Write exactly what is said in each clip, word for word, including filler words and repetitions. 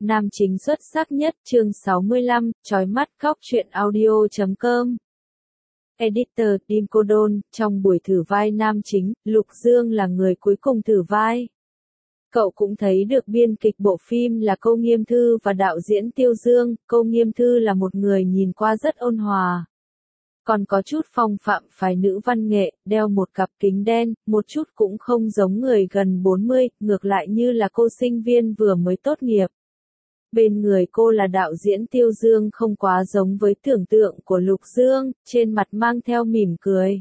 Nam chính xuất sắc nhất, chương sáu mươi lăm, chói mắt khóc truyện audio chấm com. Editor, Tim Cô Đôn, trong buổi thử vai nam chính, Lục Dương là người cuối cùng thử vai. Cậu cũng thấy được biên kịch bộ phim là Câu Nghiêm Thư và đạo diễn Tiêu Dương. Câu Nghiêm Thư là một người nhìn qua rất ôn hòa, còn có chút phong phạm phái nữ văn nghệ, đeo một cặp kính đen, một chút cũng không giống người gần bốn mươi, ngược lại như là cô sinh viên vừa mới tốt nghiệp. Bên người cô là đạo diễn Tiêu Dương, không quá giống với tưởng tượng của Lục Dương, trên mặt mang theo mỉm cười.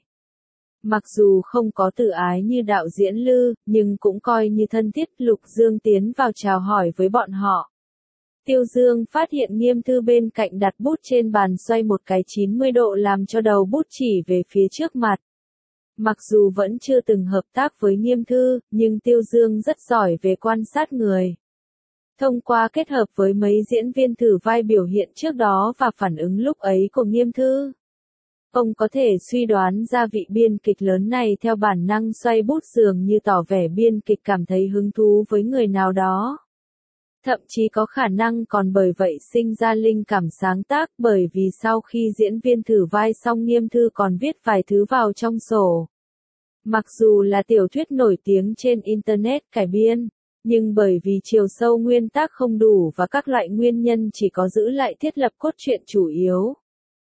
Mặc dù không có tự ái như đạo diễn Lư, nhưng cũng coi như thân thiết. Lục Dương tiến vào chào hỏi với bọn họ. Tiêu Dương phát hiện Nghiêm Thư bên cạnh đặt bút trên bàn xoay một cái chín mươi độ làm cho đầu bút chỉ về phía trước mặt. Mặc dù vẫn chưa từng hợp tác với Nghiêm Thư, nhưng Tiêu Dương rất giỏi về quan sát người. Thông qua kết hợp với mấy diễn viên thử vai biểu hiện trước đó và phản ứng lúc ấy của Nghiêm Thư, ông có thể suy đoán ra vị biên kịch lớn này theo bản năng xoay bút dường như tỏ vẻ biên kịch cảm thấy hứng thú với người nào đó. Thậm chí có khả năng còn bởi vậy sinh ra linh cảm sáng tác, bởi vì sau khi diễn viên thử vai xong Nghiêm Thư còn viết vài thứ vào trong sổ. Mặc dù là tiểu thuyết nổi tiếng trên Internet cải biên, nhưng bởi vì chiều sâu nguyên tác không đủ và các loại nguyên nhân chỉ có giữ lại thiết lập cốt truyện chủ yếu.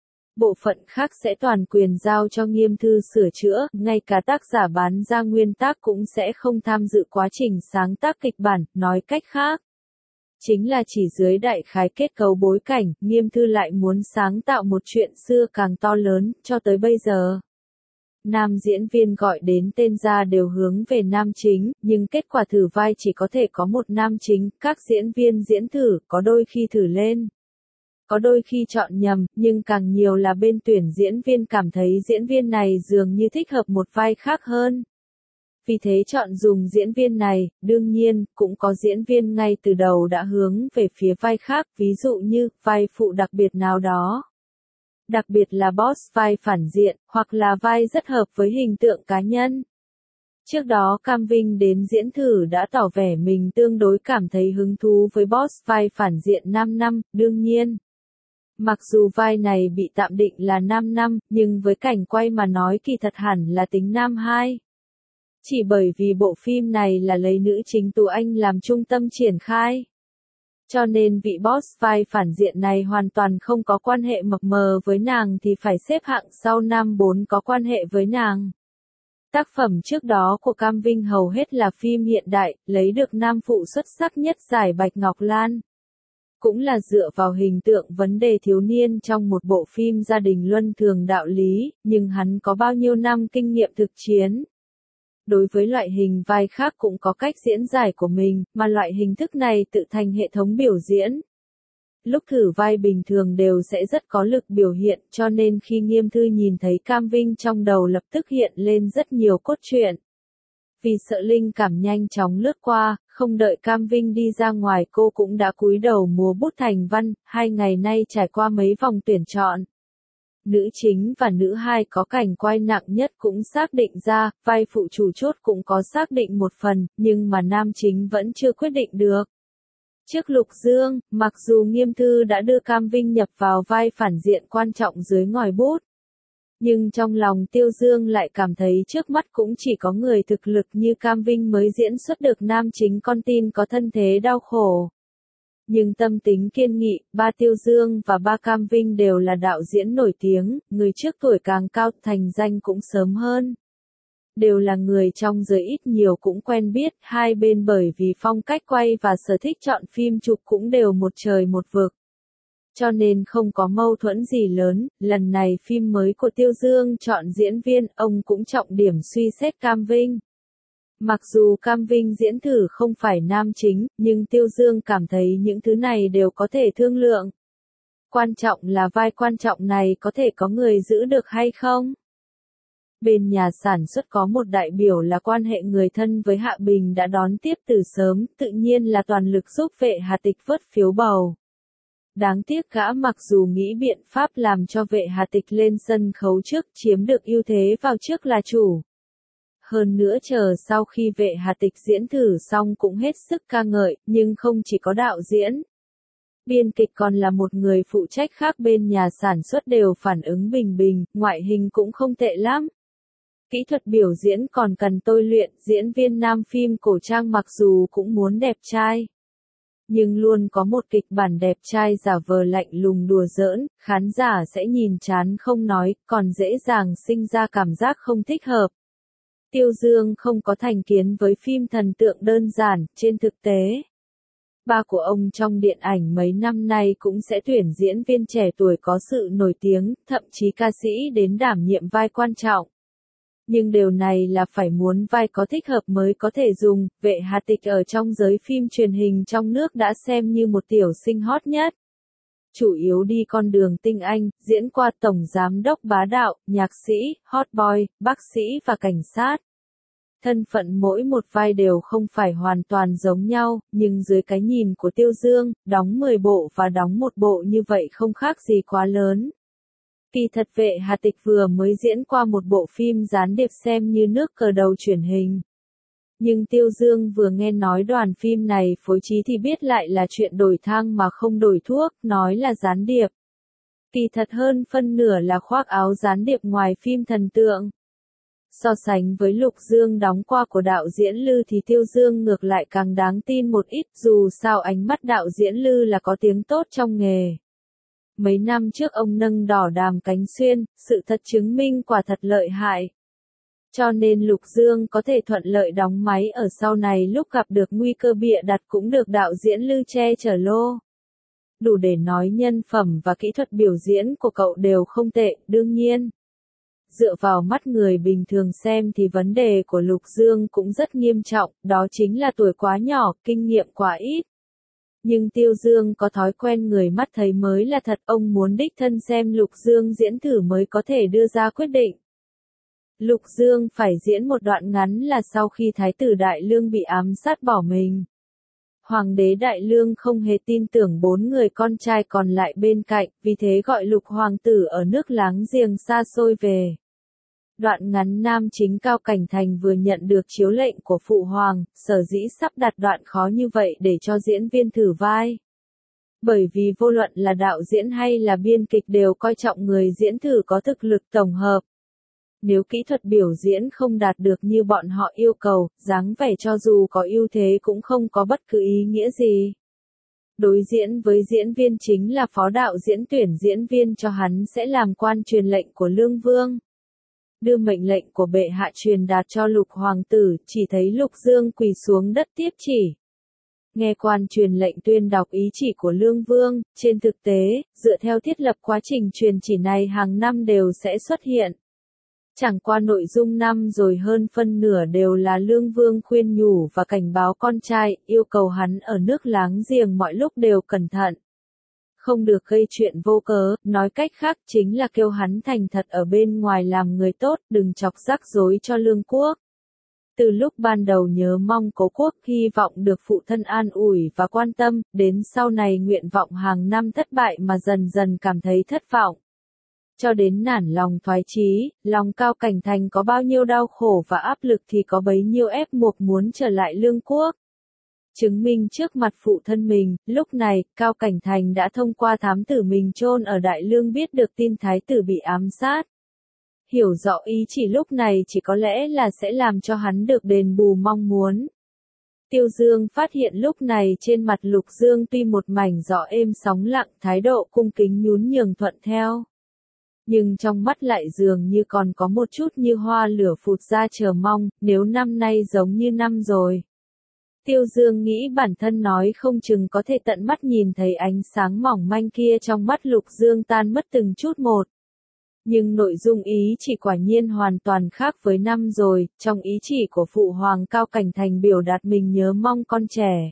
Bộ phận khác sẽ toàn quyền giao cho Nghiêm Thư sửa chữa, ngay cả tác giả bán ra nguyên tác cũng sẽ không tham dự quá trình sáng tác kịch bản, nói cách khác. Chính là chỉ dưới đại khái kết cấu bối cảnh, Nghiêm Thư lại muốn sáng tạo một chuyện xưa càng to lớn, cho tới bây giờ. Nam diễn viên gọi đến tên ra đều hướng về nam chính, nhưng kết quả thử vai chỉ có thể có một nam chính, các diễn viên diễn thử, có đôi khi thử lên. Có đôi khi chọn nhầm, nhưng càng nhiều là bên tuyển diễn viên cảm thấy diễn viên này dường như thích hợp một vai khác hơn. Vì thế chọn dùng diễn viên này, đương nhiên, cũng có diễn viên ngay từ đầu đã hướng về phía vai khác, ví dụ như, vai phụ đặc biệt nào đó. Đặc biệt là boss vai phản diện, hoặc là vai rất hợp với hình tượng cá nhân. Trước đó Cam Vinh đến diễn thử đã tỏ vẻ mình tương đối cảm thấy hứng thú với boss vai phản diện nam năm, đương nhiên. Mặc dù vai này bị tạm định là nam năm, nhưng với cảnh quay mà nói kỳ thật hẳn là tính nam hai. Chỉ bởi vì bộ phim này là lấy nữ chính Tú Anh làm trung tâm triển khai. Cho nên vị boss vai phản diện này hoàn toàn không có quan hệ mập mờ với nàng thì phải xếp hạng sau nam bốn có quan hệ với nàng. Tác phẩm trước đó của Cam Vinh hầu hết là phim hiện đại, lấy được nam phụ xuất sắc nhất giải Bạch Ngọc Lan. Cũng là dựa vào hình tượng vấn đề thiếu niên trong một bộ phim gia đình luân thường đạo lý, nhưng hắn có bao nhiêu năm kinh nghiệm thực chiến. Đối với loại hình vai khác cũng có cách diễn giải của mình, mà loại hình thức này tự thành hệ thống biểu diễn. Lúc thử vai bình thường đều sẽ rất có lực biểu hiện, cho nên khi Nghiêm Thư nhìn thấy Cam Vinh trong đầu lập tức hiện lên rất nhiều cốt truyện. Vì sợ linh cảm nhanh chóng lướt qua, không đợi Cam Vinh đi ra ngoài cô cũng đã cúi đầu múa bút thành văn, hai ngày nay trải qua mấy vòng tuyển chọn. Nữ chính và nữ hai có cảnh quay nặng nhất cũng xác định ra, vai phụ chủ chốt cũng có xác định một phần, nhưng mà nam chính vẫn chưa quyết định được. Trước Lục Dương, mặc dù Nghiêm Thư đã đưa Cam Vinh nhập vào vai phản diện quan trọng dưới ngòi bút, nhưng trong lòng Tiêu Dương lại cảm thấy trước mắt cũng chỉ có người thực lực như Cam Vinh mới diễn xuất được nam chính con tin có thân thế đau khổ. Nhưng tâm tính kiên nghị, ba Tiêu Dương và ba Cam Vinh đều là đạo diễn nổi tiếng, người trước tuổi càng cao thành danh cũng sớm hơn. Đều là người trong giới ít nhiều cũng quen biết, hai bên bởi vì phong cách quay và sở thích chọn phim chụp cũng đều một trời một vực. Cho nên không có mâu thuẫn gì lớn, lần này phim mới của Tiêu Dương chọn diễn viên, ông cũng trọng điểm suy xét Cam Vinh. Mặc dù Cam Vinh diễn thử không phải nam chính, nhưng Tiêu Dương cảm thấy những thứ này đều có thể thương lượng. Quan trọng là vai quan trọng này có thể có người giữ được hay không? Bên nhà sản xuất có một đại biểu là quan hệ người thân với Hạ Bình đã đón tiếp từ sớm, tự nhiên là toàn lực giúp Vệ Hà Tịch vớt phiếu bầu. Đáng tiếc gã mặc dù nghĩ biện pháp làm cho Vệ Hà Tịch lên sân khấu trước chiếm được ưu thế vào trước là chủ. Hơn nữa chờ sau khi Vệ Hà Tịch diễn thử xong cũng hết sức ca ngợi, nhưng không chỉ có đạo diễn. Biên kịch còn là một người phụ trách khác bên nhà sản xuất đều phản ứng bình bình, ngoại hình cũng không tệ lắm. Kỹ thuật biểu diễn còn cần tôi luyện, diễn viên nam phim cổ trang mặc dù cũng muốn đẹp trai. Nhưng luôn có một kịch bản đẹp trai giả vờ lạnh lùng đùa giỡn, khán giả sẽ nhìn chán không nói, còn dễ dàng sinh ra cảm giác không thích hợp. Tiêu Dương không có thành kiến với phim thần tượng đơn giản, trên thực tế. Ba của ông trong điện ảnh mấy năm nay cũng sẽ tuyển diễn viên trẻ tuổi có sự nổi tiếng, thậm chí ca sĩ đến đảm nhiệm vai quan trọng. Nhưng điều này là phải muốn vai có thích hợp mới có thể dùng, Vệ Hà Tịch ở trong giới phim truyền hình trong nước đã xem như một tiểu sinh hot nhất. Chủ yếu đi con đường tinh anh, diễn qua tổng giám đốc bá đạo, nhạc sĩ, hot boy, bác sĩ và cảnh sát. Thân phận mỗi một vai đều không phải hoàn toàn giống nhau, nhưng dưới cái nhìn của Tiêu Dương, đóng mười bộ và đóng một bộ như vậy không khác gì quá lớn. Kỳ thật Vệ Hà Tịch vừa mới diễn qua một bộ phim gián điệp xem như nước cờ đầu truyền hình. Nhưng Tiêu Dương vừa nghe nói đoàn phim này phối trí thì biết lại là chuyện đổi thang mà không đổi thuốc, nói là gián điệp. Kỳ thật hơn phân nửa là khoác áo gián điệp ngoài phim thần tượng. So sánh với Lục Dương đóng qua của đạo diễn Lư thì Tiêu Dương ngược lại càng đáng tin một ít, dù sao ánh mắt đạo diễn Lư là có tiếng tốt trong nghề. Mấy năm trước ông nâng đỏ Đàm Cánh Xuyên, sự thật chứng minh quả thật lợi hại. Cho nên Lục Dương có thể thuận lợi đóng máy ở sau này lúc gặp được nguy cơ bịa đặt cũng được đạo diễn Lư che chở lô. Đủ để nói nhân phẩm và kỹ thuật biểu diễn của cậu đều không tệ, đương nhiên. Dựa vào mắt người bình thường xem thì vấn đề của Lục Dương cũng rất nghiêm trọng, đó chính là tuổi quá nhỏ, kinh nghiệm quá ít. Nhưng Tiêu Dương có thói quen người mắt thấy mới là thật, ông muốn đích thân xem Lục Dương diễn thử mới có thể đưa ra quyết định. Lục Dương phải diễn một đoạn ngắn là sau khi Thái tử Đại Lương bị ám sát bỏ mình. Hoàng đế Đại Lương không hề tin tưởng bốn người con trai còn lại bên cạnh, vì thế gọi Lục hoàng tử ở nước láng giềng xa xôi về. Đoạn ngắn nam chính Cao Cảnh Thành vừa nhận được chiếu lệnh của Phụ Hoàng, sở dĩ sắp đặt đoạn khó như vậy để cho diễn viên thử vai. Bởi vì vô luận là đạo diễn hay là biên kịch đều coi trọng người diễn thử có thực lực tổng hợp. Nếu kỹ thuật biểu diễn không đạt được như bọn họ yêu cầu, dáng vẻ cho dù có ưu thế cũng không có bất cứ ý nghĩa gì. Đối diễn với diễn viên chính là phó đạo diễn tuyển diễn viên cho hắn sẽ làm quan truyền lệnh của Lương Vương. Đưa mệnh lệnh của bệ hạ truyền đạt cho Lục hoàng tử, chỉ thấy Lục Dương quỳ xuống đất tiếp chỉ. Nghe quan truyền lệnh tuyên đọc ý chỉ của Lương Vương, trên thực tế, dựa theo thiết lập quá trình truyền chỉ này hàng năm đều sẽ xuất hiện. Chẳng qua nội dung năm rồi hơn phân nửa đều là Lương Vương khuyên nhủ và cảnh báo con trai, yêu cầu hắn ở nước láng giềng mọi lúc đều cẩn thận. Không được gây chuyện vô cớ, nói cách khác chính là kêu hắn thành thật ở bên ngoài làm người tốt, đừng chọc rắc rối cho Lương quốc. Từ lúc ban đầu nhớ mong Cố quốc hy vọng được phụ thân an ủi và quan tâm, đến sau này nguyện vọng hàng năm thất bại mà dần dần cảm thấy thất vọng. Cho đến nản lòng thoái chí, lòng Cao Cảnh Thành có bao nhiêu đau khổ và áp lực thì có bấy nhiêu ép buộc muốn trở lại Lương quốc. Chứng minh trước mặt phụ thân mình, lúc này, Cao Cảnh Thành đã thông qua thám tử mình chôn ở Đại Lương biết được tin Thái tử bị ám sát. Hiểu rõ ý chỉ lúc này chỉ có lẽ là sẽ làm cho hắn được đền bù mong muốn. Tiêu Dương phát hiện lúc này trên mặt Lục Dương tuy một mảnh gió êm sóng lặng, thái độ cung kính nhún nhường thuận theo. Nhưng trong mắt lại dường như còn có một chút như hoa lửa phụt ra chờ mong, nếu năm nay giống như năm rồi. Tiêu Dương nghĩ bản thân nói không chừng có thể tận mắt nhìn thấy ánh sáng mỏng manh kia trong mắt Lục Dương tan mất từng chút một. Nhưng nội dung ý chỉ quả nhiên hoàn toàn khác với năm rồi, trong ý chỉ của Phụ Hoàng Cao Cảnh Thành biểu đạt mình nhớ mong con trẻ.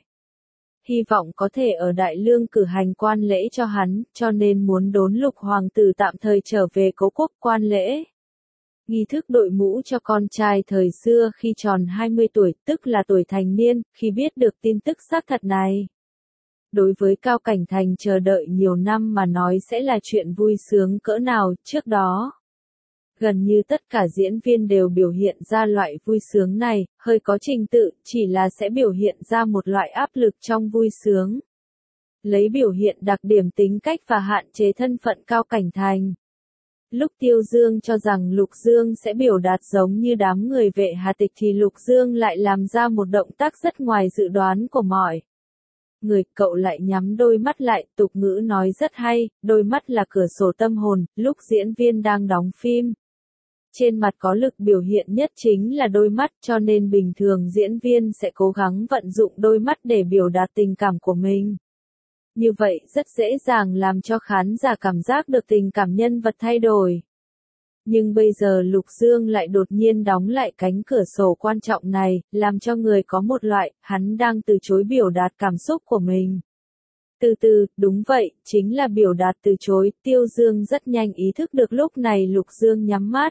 Hy vọng có thể ở Đại Lương cử hành quan lễ cho hắn, cho nên muốn đốn Lục hoàng tử tạm thời trở về Cố quốc quan lễ. Nghi thức đội mũ cho con trai thời xưa khi tròn hai mươi tuổi, tức là tuổi thành niên, khi biết được tin tức xác thật này. Đối với Cao Cảnh Thành chờ đợi nhiều năm mà nói sẽ là chuyện vui sướng cỡ nào, trước đó. Gần như tất cả diễn viên đều biểu hiện ra loại vui sướng này, hơi có trình tự, chỉ là sẽ biểu hiện ra một loại áp lực trong vui sướng. lấy biểu hiện đặc điểm tính cách và hạn chế thân phận Cao Cảnh Thành. Lúc Tiêu Dương cho rằng Lục Dương sẽ biểu đạt giống như đám người Vệ Hà Tịch thì Lục Dương lại làm ra một động tác rất ngoài dự đoán của mọi người. Cậu lại nhắm đôi mắt lại, tục ngữ nói rất hay, đôi mắt là cửa sổ tâm hồn. Lúc diễn viên đang đóng phim, trên mặt có lực biểu hiện nhất chính là đôi mắt, cho nên bình thường diễn viên sẽ cố gắng vận dụng đôi mắt để biểu đạt tình cảm của mình. Như vậy rất dễ dàng làm cho khán giả cảm giác được tình cảm nhân vật thay đổi. Nhưng bây giờ Lục Dương lại đột nhiên đóng lại cánh cửa sổ quan trọng này, làm cho người có một loại, hắn đang từ chối biểu đạt cảm xúc của mình. Từ từ, đúng vậy, chính là biểu đạt từ chối. Tiêu Dương rất nhanh ý thức được lúc này Lục Dương nhắm mắt.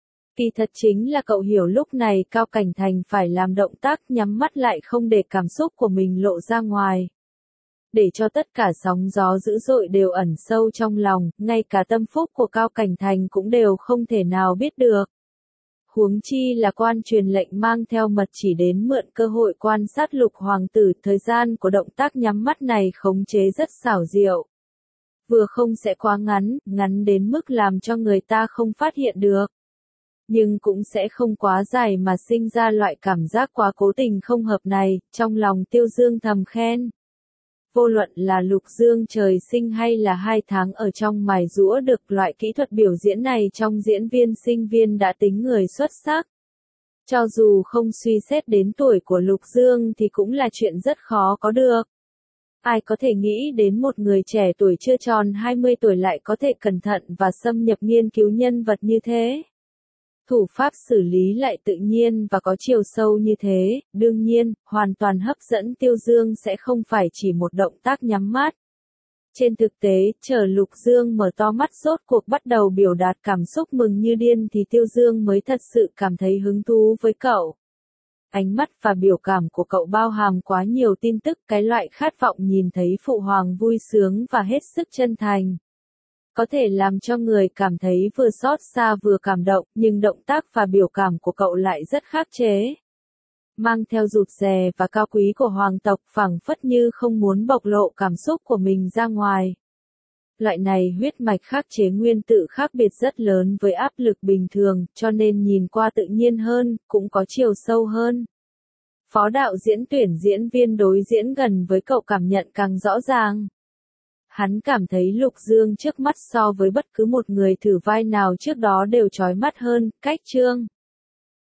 Kỳ thật chính là cậu hiểu lúc này Cao Cảnh Thành phải làm động tác nhắm mắt lại không để cảm xúc của mình lộ ra ngoài. Để cho tất cả sóng gió dữ dội đều ẩn sâu trong lòng, ngay cả tâm phúc của Cao Cảnh Thành cũng đều không thể nào biết được. Huống chi là quan truyền lệnh mang theo mật chỉ đến mượn cơ hội quan sát Lục hoàng tử, thời gian của động tác nhắm mắt này khống chế rất xảo diệu. Vừa không sẽ quá ngắn, ngắn đến mức làm cho người ta không phát hiện được. Nhưng cũng sẽ không quá dài mà sinh ra loại cảm giác quá cố tình không hợp này, trong lòng Tiêu Dương thầm khen. Vô luận là Lục Dương trời sinh hay là hai tháng ở trong mài giũa được loại kỹ thuật biểu diễn này trong diễn viên sinh viên đã tính người xuất sắc. Cho dù không suy xét đến tuổi của Lục Dương thì cũng là chuyện rất khó có được. Ai có thể nghĩ đến một người trẻ tuổi chưa tròn hai mươi tuổi lại có thể cẩn thận và xâm nhập nghiên cứu nhân vật như thế. Thủ pháp xử lý lại tự nhiên và có chiều sâu như thế, đương nhiên, hoàn toàn hấp dẫn Tiêu Dương sẽ không phải chỉ một động tác nhắm mắt. Trên thực tế, chờ Lục Dương mở to mắt rốt cuộc bắt đầu biểu đạt cảm xúc mừng như điên thì Tiêu Dương mới thật sự cảm thấy hứng thú với cậu. Ánh mắt và biểu cảm của cậu bao hàm quá nhiều tin tức, cái loại khát vọng nhìn thấy Phụ Hoàng vui sướng và hết sức chân thành. Có thể làm cho người cảm thấy vừa xót xa vừa cảm động, nhưng động tác và biểu cảm của cậu lại rất khắc chế. Mang theo rụt rè và cao quý của hoàng tộc, phảng phất như không muốn bộc lộ cảm xúc của mình ra ngoài. Loại này huyết mạch khắc chế nguyên tự khác biệt rất lớn với áp lực bình thường, cho nên nhìn qua tự nhiên hơn, cũng có chiều sâu hơn. Phó đạo diễn tuyển diễn viên đối diễn gần với cậu cảm nhận càng rõ ràng. Hắn cảm thấy Lục Dương trước mắt so với bất cứ một người thử vai nào trước đó đều chói mắt hơn, cách chương.